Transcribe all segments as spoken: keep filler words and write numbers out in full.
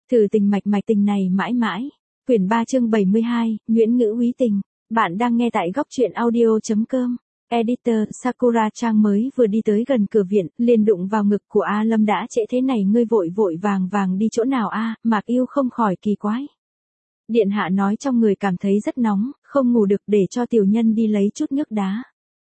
Thử tình mạch mạch tình này mãi mãi. Quyển ba chương bảy mươi hai, Nguyễn Ngữ Húy Tình. Bạn đang nghe tại góc truyện audio.com. Editor, Sakura Trang mới vừa đi tới gần cửa viện, liền đụng vào ngực của A Lâm. Đã trễ thế này ngươi vội vội vàng vàng đi chỗ nào a? Mạc Yêu không khỏi kỳ quái. Điện hạ nói trong người cảm thấy rất nóng, không ngủ được, để cho tiểu nhân đi lấy chút nước đá.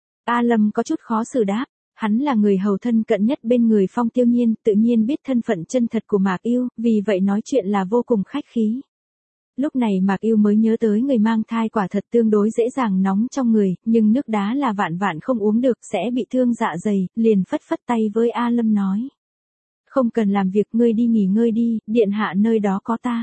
A Lâm có chút khó xử đáp. Hắn là người hầu thân cận nhất bên người Phong Tiêu Nhiên, tự nhiên biết thân phận chân thật của Mạc Yêu, vì vậy nói chuyện là vô cùng khách khí. Lúc này Mạc Yêu mới nhớ tới người mang thai quả thật tương đối dễ dàng nóng trong người, nhưng nước đá là vạn vạn không uống được, sẽ bị thương dạ dày, liền phất phất tay với A Lâm nói. Không cần làm việc, ngươi đi nghỉ ngơi đi, điện hạ nơi đó có ta.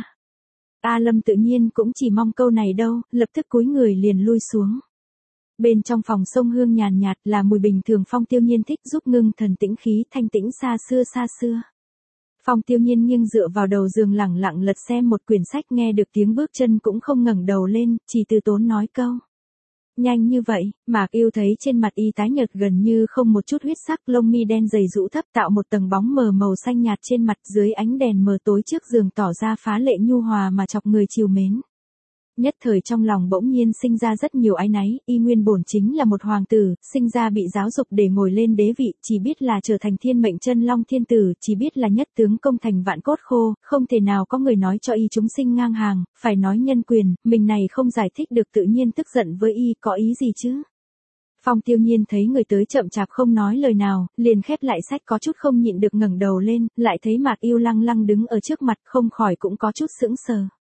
A Lâm tự nhiên cũng chỉ mong câu này đâu, lập tức cúi người liền lui xuống. Bên trong phòng sông hương nhàn nhạt là mùi bình thường Phong Tiêu Nhiên thích, giúp ngưng thần tĩnh khí, thanh tĩnh xa xưa xa xưa. Phong Tiêu Nhiên nghiêng dựa vào đầu giường lẳng lặng lật xem một quyển sách, nghe được tiếng bước chân cũng không ngẩng đầu lên, chỉ từ tốn nói câu. Nhanh như vậy, Mạc Yêu thấy trên mặt y tái nhợt gần như không một chút huyết sắc, lông mi đen dày rũ thấp tạo một tầng bóng mờ màu xanh nhạt trên mặt, dưới ánh đèn mờ tối trước giường tỏ ra phá lệ nhu hòa mà chọc người trìu mến. Nhất thời trong lòng bỗng nhiên sinh ra rất nhiều áy náy, y nguyên bổn chính là một hoàng tử, sinh ra bị giáo dục để ngồi lên đế vị, chỉ biết là trở thành thiên mệnh chân long thiên tử, chỉ biết là nhất tướng công thành vạn cốt khô, không thể nào có người nói cho y chúng sinh ngang hàng, phải nói nhân quyền, mình này không giải thích được tự nhiên tức giận với y, có ý gì chứ? Phong Tiêu Nhiên thấy người tới chậm chạp không nói lời nào, liền khép lại sách, có chút không nhịn được ngẩng đầu lên, lại thấy Mạc Yêu lăng lăng đứng ở trước mặt, không khỏi cũng có chút sững sờ.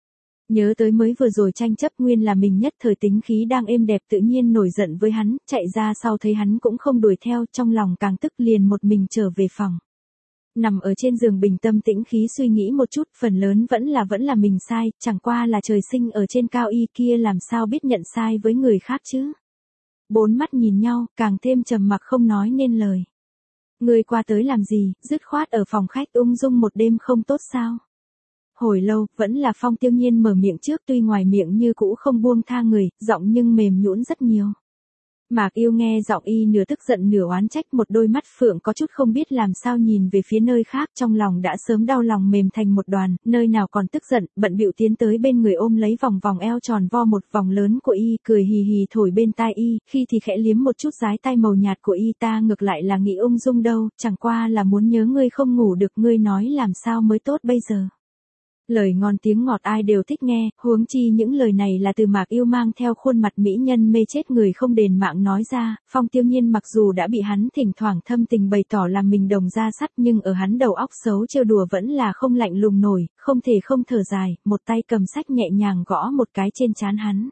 Nhớ tới mới vừa rồi tranh chấp, nguyên là mình nhất thời tính khí đang êm đẹp tự nhiên nổi giận với hắn, chạy ra sau thấy hắn cũng không đuổi theo, trong lòng càng tức liền một mình trở về phòng. Nằm ở trên giường bình tâm tĩnh khí suy nghĩ một chút, phần lớn vẫn là vẫn là mình sai, chẳng qua là trời sinh ở trên cao y kia làm sao biết nhận sai với người khác chứ. Bốn mắt nhìn nhau, càng thêm trầm mặc không nói nên lời. Người qua tới làm gì, dứt khoát ở phòng khách ung dung một đêm không tốt sao? Hồi lâu, vẫn là Phong Tiêu Nhiên mở miệng trước, tuy ngoài miệng như cũ không buông tha người, giọng nhưng mềm nhũn rất nhiều. Mạc Yêu nghe giọng y nửa tức giận nửa oán trách, một đôi mắt phượng có chút không biết làm sao nhìn về phía nơi khác, trong lòng đã sớm đau lòng mềm thành một đoàn, nơi nào còn tức giận, bận bịu tiến tới bên người ôm lấy vòng vòng eo tròn vo một vòng lớn của y, cười hì hì thổi bên tai y, khi thì khẽ liếm một chút dái tai màu nhạt của y. Ta ngược lại là nghĩ ung dung đâu, chẳng qua là muốn nhớ ngươi không ngủ được, ngươi nói làm sao mới tốt bây giờ. Lời ngon tiếng ngọt ai đều thích nghe, huống chi những lời này là từ Mạc Yêu mang theo khuôn mặt mỹ nhân mê chết người không đền mạng nói ra. Phong Tiêu Nhiên mặc dù đã bị hắn thỉnh thoảng thâm tình bày tỏ làm mình đồng ra sắt, nhưng ở hắn đầu óc xấu trêu đùa vẫn là không lạnh lùng nổi, không thể không thở dài, một tay cầm sách nhẹ nhàng gõ một cái trên trán hắn.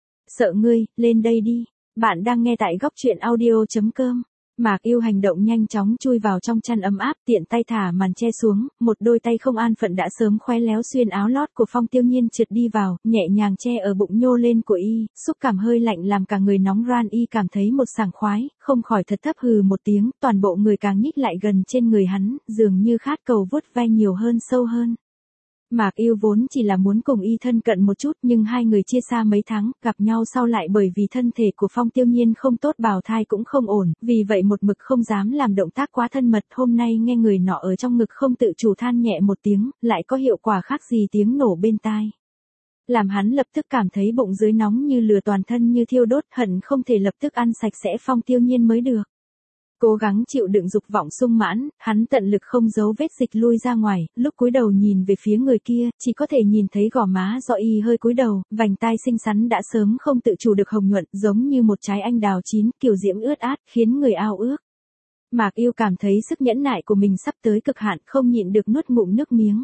Sợ ngươi, lên đây đi. Bạn đang nghe tại góc truyện audio.com. Mạc Yêu hành động nhanh chóng chui vào trong chăn ấm áp, tiện tay thả màn che xuống, một đôi tay không an phận đã sớm khéo léo xuyên áo lót của Phong Tiêu Nhiên trượt đi vào, nhẹ nhàng che ở bụng nhô lên của y, xúc cảm hơi lạnh làm cả người nóng ran, y cảm thấy một sảng khoái, không khỏi thật thấp hừ một tiếng, toàn bộ người càng nhích lại gần trên người hắn, dường như khát cầu vuốt ve nhiều hơn sâu hơn. Mạc Yêu vốn chỉ là muốn cùng y thân cận một chút, nhưng hai người chia xa mấy tháng, gặp nhau sau lại bởi vì thân thể của Phong Tiêu Nhiên không tốt, bào thai cũng không ổn, vì vậy một mực không dám làm động tác quá thân mật. Hôm nay nghe người nọ ở trong ngực không tự chủ than nhẹ một tiếng, lại có hiệu quả khác gì tiếng nổ bên tai. Làm hắn lập tức cảm thấy bụng dưới nóng như lửa, toàn thân như thiêu đốt, hận không thể lập tức ăn sạch sẽ Phong Tiêu Nhiên mới được. Cố gắng chịu đựng dục vọng sung mãn, hắn tận lực không giấu vết dịch lui ra ngoài, lúc cúi đầu nhìn về phía người kia, chỉ có thể nhìn thấy gò má do y hơi cúi đầu, vành tai xinh xắn đã sớm không tự chủ được hồng nhuận, giống như một trái anh đào chín, kiều diễm ướt át, khiến người ao ước. Mạc Yêu cảm thấy sức nhẫn nại của mình sắp tới cực hạn, không nhịn được nuốt ngụm nước miếng.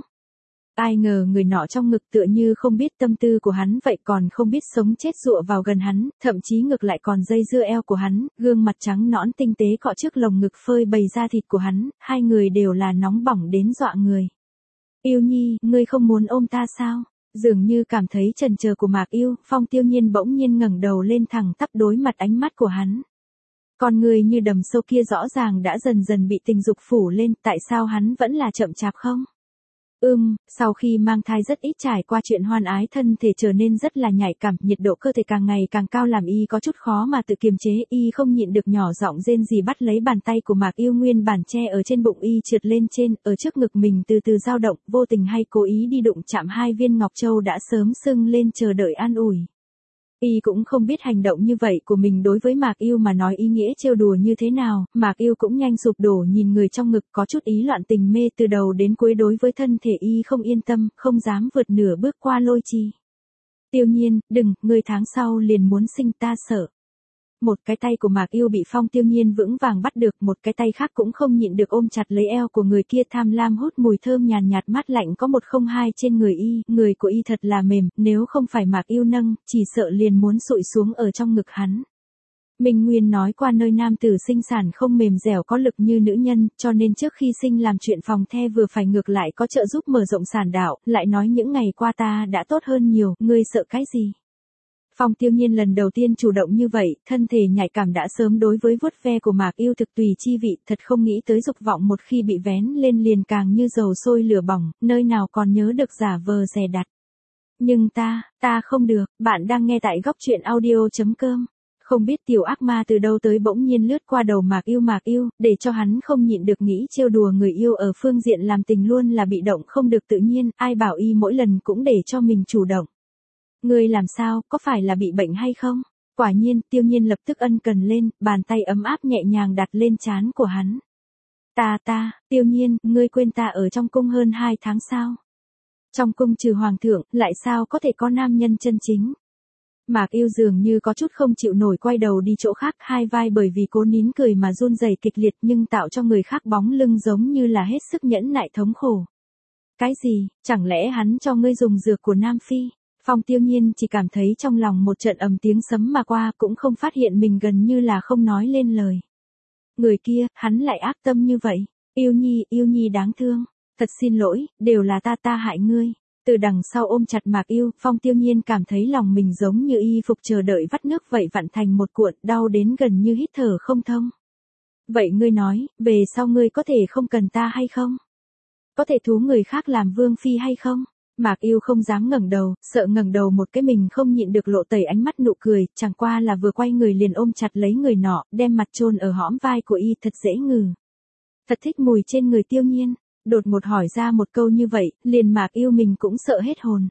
Ai ngờ người nọ trong ngực tựa như không biết tâm tư của hắn vậy, còn không biết sống chết dụa vào gần hắn, thậm chí ngược lại còn dây dưa eo của hắn, gương mặt trắng nõn tinh tế cọ trước lồng ngực phơi bày da thịt của hắn, hai người đều là nóng bỏng đến dọa người. Yêu Nhi, ngươi không muốn ôm ta sao? Dường như cảm thấy chần chờ của Mạc Yêu, Phong Tiêu Nhiên bỗng nhiên ngẩng đầu lên thẳng tắp đối mặt ánh mắt của hắn. Con người như đầm sâu kia rõ ràng đã dần dần bị tình dục phủ lên, tại sao hắn vẫn là chậm chạp không? Ừm, sau khi mang thai rất ít trải qua chuyện hoan ái thân thể trở nên rất là nhạy cảm, nhiệt độ cơ thể càng ngày càng cao làm y có chút khó mà tự kiềm chế, y không nhịn được nhỏ giọng rên rỉ bắt lấy bàn tay của Mạc Yêu nguyên bản che ở trên bụng y trượt lên trên, ở trước ngực mình từ từ dao động, vô tình hay cố ý đi đụng chạm hai viên ngọc châu đã sớm sưng lên chờ đợi an ủi. Y cũng không biết hành động như vậy của mình đối với Mạc Yêu mà nói ý nghĩa trêu đùa như thế nào, Mạc Yêu cũng nhanh sụp đổ nhìn người trong ngực có chút ý loạn tình mê từ đầu đến cuối đối với thân thể y không yên tâm, không dám vượt nửa bước qua Lôi Chi. Tiêu Nhiên, đừng, ngươi tháng sau liền muốn sinh ta sợ. Một cái tay của Mạc Yêu bị Phong Tiêu Nhiên vững vàng bắt được, một cái tay khác cũng không nhịn được ôm chặt lấy eo của người kia tham lam hút mùi thơm nhàn nhạt mát lạnh có một không hai trên người y, người của y thật là mềm, nếu không phải Mạc Yêu nâng, chỉ sợ liền muốn sụi xuống ở trong ngực hắn. Minh Nguyên nói qua nơi nam tử sinh sản không mềm dẻo có lực như nữ nhân, cho nên trước khi sinh làm chuyện phòng the vừa phải ngược lại có trợ giúp mở rộng sản đạo, lại nói những ngày qua ta đã tốt hơn nhiều, ngươi sợ cái gì? Phong Tiêu Nhiên lần đầu tiên chủ động như vậy, thân thể nhạy cảm đã sớm đối với vuốt ve của Mạc Yêu thực tùy chi vị, thật không nghĩ tới dục vọng một khi bị vén lên liền càng như dầu sôi lửa bỏng, nơi nào còn nhớ được giả vờ dè đặt. Nhưng ta, ta không được, bạn đang nghe tại góc truyện audio.com. Không biết tiểu ác ma từ đâu tới bỗng nhiên lướt qua đầu Mạc Yêu Mạc Yêu, để cho hắn không nhịn được nghĩ trêu đùa người yêu ở phương diện làm tình luôn là bị động không được tự nhiên, ai bảo y mỗi lần cũng để cho mình chủ động. Ngươi làm sao, có phải là bị bệnh hay không? Quả nhiên, Tiêu Nhiên lập tức ân cần lên, bàn tay ấm áp nhẹ nhàng đặt lên trán của hắn. Ta ta, Tiêu Nhiên, ngươi quên ta ở trong cung hơn hai tháng sao? Trong cung trừ hoàng thượng, lại sao có thể có nam nhân chân chính? Mạc Yêu dường như có chút không chịu nổi quay đầu đi chỗ khác, hai vai bởi vì cố nín cười mà run rẩy kịch liệt nhưng tạo cho người khác bóng lưng giống như là hết sức nhẫn nại thống khổ. Cái gì, chẳng lẽ hắn cho ngươi dùng dược của Nam Phi? Phong Tiêu Nhiên chỉ cảm thấy trong lòng một trận ầm tiếng sấm mà qua cũng không phát hiện mình gần như là không nói lên lời. Người kia, hắn lại ác tâm như vậy. Yêu Nhi, Yêu Nhi đáng thương. Thật xin lỗi, đều là ta ta hại ngươi. Từ đằng sau ôm chặt Mạc Yêu, Phong Tiêu Nhiên cảm thấy lòng mình giống như y phục chờ đợi vắt nước vậy vặn thành một cuộn, đau đến gần như hít thở không thông. Vậy ngươi nói, về sau ngươi có thể không cần ta hay không? Có thể thú người khác làm vương phi hay không? Mạc Yêu không dám ngẩng đầu, sợ ngẩng đầu một cái mình không nhịn được lộ tẩy ánh mắt nụ cười, chẳng qua là vừa quay người liền ôm chặt lấy người nọ, đem mặt chôn ở hõm vai của y thật dễ ngừ. Thật thích mùi trên người Tiêu Nhiên. Đột một hỏi ra một câu như vậy, liền Mạc Yêu mình cũng sợ hết hồn.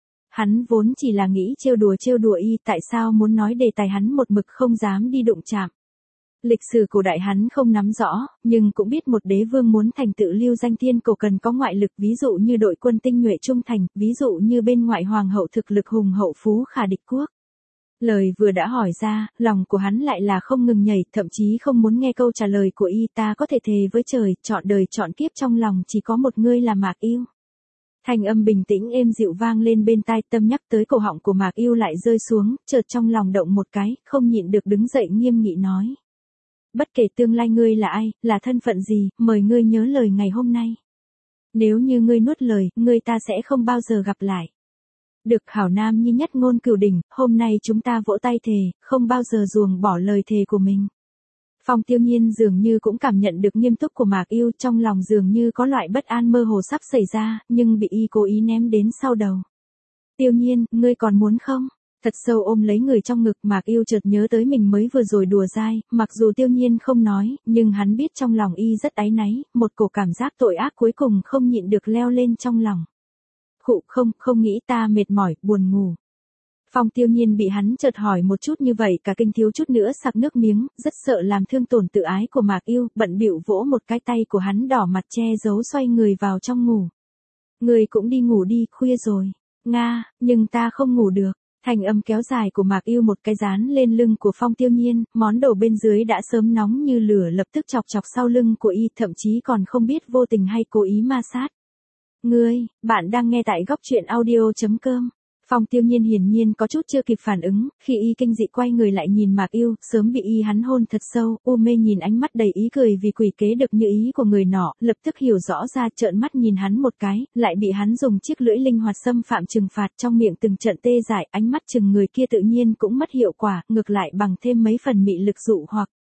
Hắn vốn chỉ là nghĩ trêu đùa trêu đùa y, tại sao muốn nói đề tài hắn một mực không dám đi đụng chạm. Lịch sử cổ đại hắn không nắm rõ, nhưng cũng biết một đế vương muốn thành tựu lưu danh thiên cổ cần có ngoại lực, ví dụ như đội quân tinh nhuệ trung thành, ví dụ như bên ngoại hoàng hậu thực lực hùng hậu phú khả địch quốc. Lời vừa đã hỏi ra, lòng của hắn lại là không ngừng nhảy, thậm chí không muốn nghe câu trả lời của y, ta có thể thề với trời, chọn đời chọn kiếp trong lòng chỉ có một ngươi là Mạc Yêu. Thanh âm bình tĩnh êm dịu vang lên bên tai, tâm nhắc tới cổ họng của Mạc Yêu lại rơi xuống, chợt trong lòng động một cái, không nhịn được đứng dậy nghiêm nghị nói. Bất kể tương lai ngươi là ai, là thân phận gì, mời ngươi nhớ lời ngày hôm nay. Nếu như ngươi nuốt lời, ngươi ta sẽ không bao giờ gặp lại. Được hảo nam nhi nhất ngôn cửu đỉnh, hôm nay chúng ta vỗ tay thề, không bao giờ ruồng bỏ lời thề của mình. Phong Tiêu Nhiên dường như cũng cảm nhận được nghiêm túc của Mạc Yêu, trong lòng dường như có loại bất an mơ hồ sắp xảy ra, nhưng bị y cố ý ném đến sau đầu. Tiêu Nhiên, ngươi còn muốn không? Thật sâu ôm lấy người trong ngực, Mạc Yêu chợt nhớ tới mình mới vừa rồi đùa dai, mặc dù Tiêu Nhiên không nói, nhưng hắn biết trong lòng y rất áy náy, một cổ cảm giác tội ác cuối cùng không nhịn được leo lên trong lòng. Khụ không, không nghĩ ta mệt mỏi, buồn ngủ. Phong Tiêu Nhiên bị hắn chợt hỏi một chút như vậy cả kinh thiếu chút nữa sặc nước miếng, rất sợ làm thương tổn tự ái của Mạc Yêu, bận bịu vỗ một cái tay của hắn đỏ mặt che giấu xoay người vào trong ngủ. Người cũng đi ngủ đi, khuya rồi. Nga, nhưng ta không ngủ được. Thành âm kéo dài của Mạc Yêu một cái dán lên lưng của Phong Tiêu Nhiên, món đồ bên dưới đã sớm nóng như lửa lập tức chọc chọc sau lưng của y, thậm chí còn không biết vô tình hay cố ý ma sát. Ngươi, bạn đang nghe tại góc truyện audio.com. Phong Tiêu Nhiên hiển nhiên có chút chưa kịp phản ứng, khi y kinh dị quay người lại nhìn Mạc Yêu, sớm bị y hắn hôn thật sâu, u mê nhìn ánh mắt đầy ý cười vì quỷ kế được như ý của người nọ, lập tức hiểu rõ ra, trợn mắt nhìn hắn một cái, lại bị hắn dùng chiếc lưỡi linh hoạt xâm phạm trừng phạt, trong miệng từng trận tê dại, ánh mắt chừng người kia tự nhiên cũng mất hiệu quả, ngược lại bằng thêm mấy phần mị lực dụ hoặc.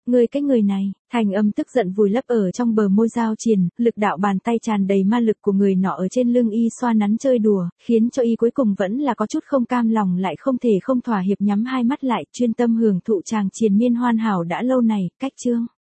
Ngươi cái người này, thanh âm tức giận vùi lấp ở trong bờ môi dao triền, lực đạo bàn tay tràn đầy ma lực của người nọ ở trên lưng y xoa nắn chơi đùa, khiến cho y cuối cùng vẫn là có chút không cam lòng lại không thể không thỏa hiệp nhắm hai mắt lại, chuyên tâm hưởng thụ chàng triền miên hoàn hảo đã lâu này, cách chương.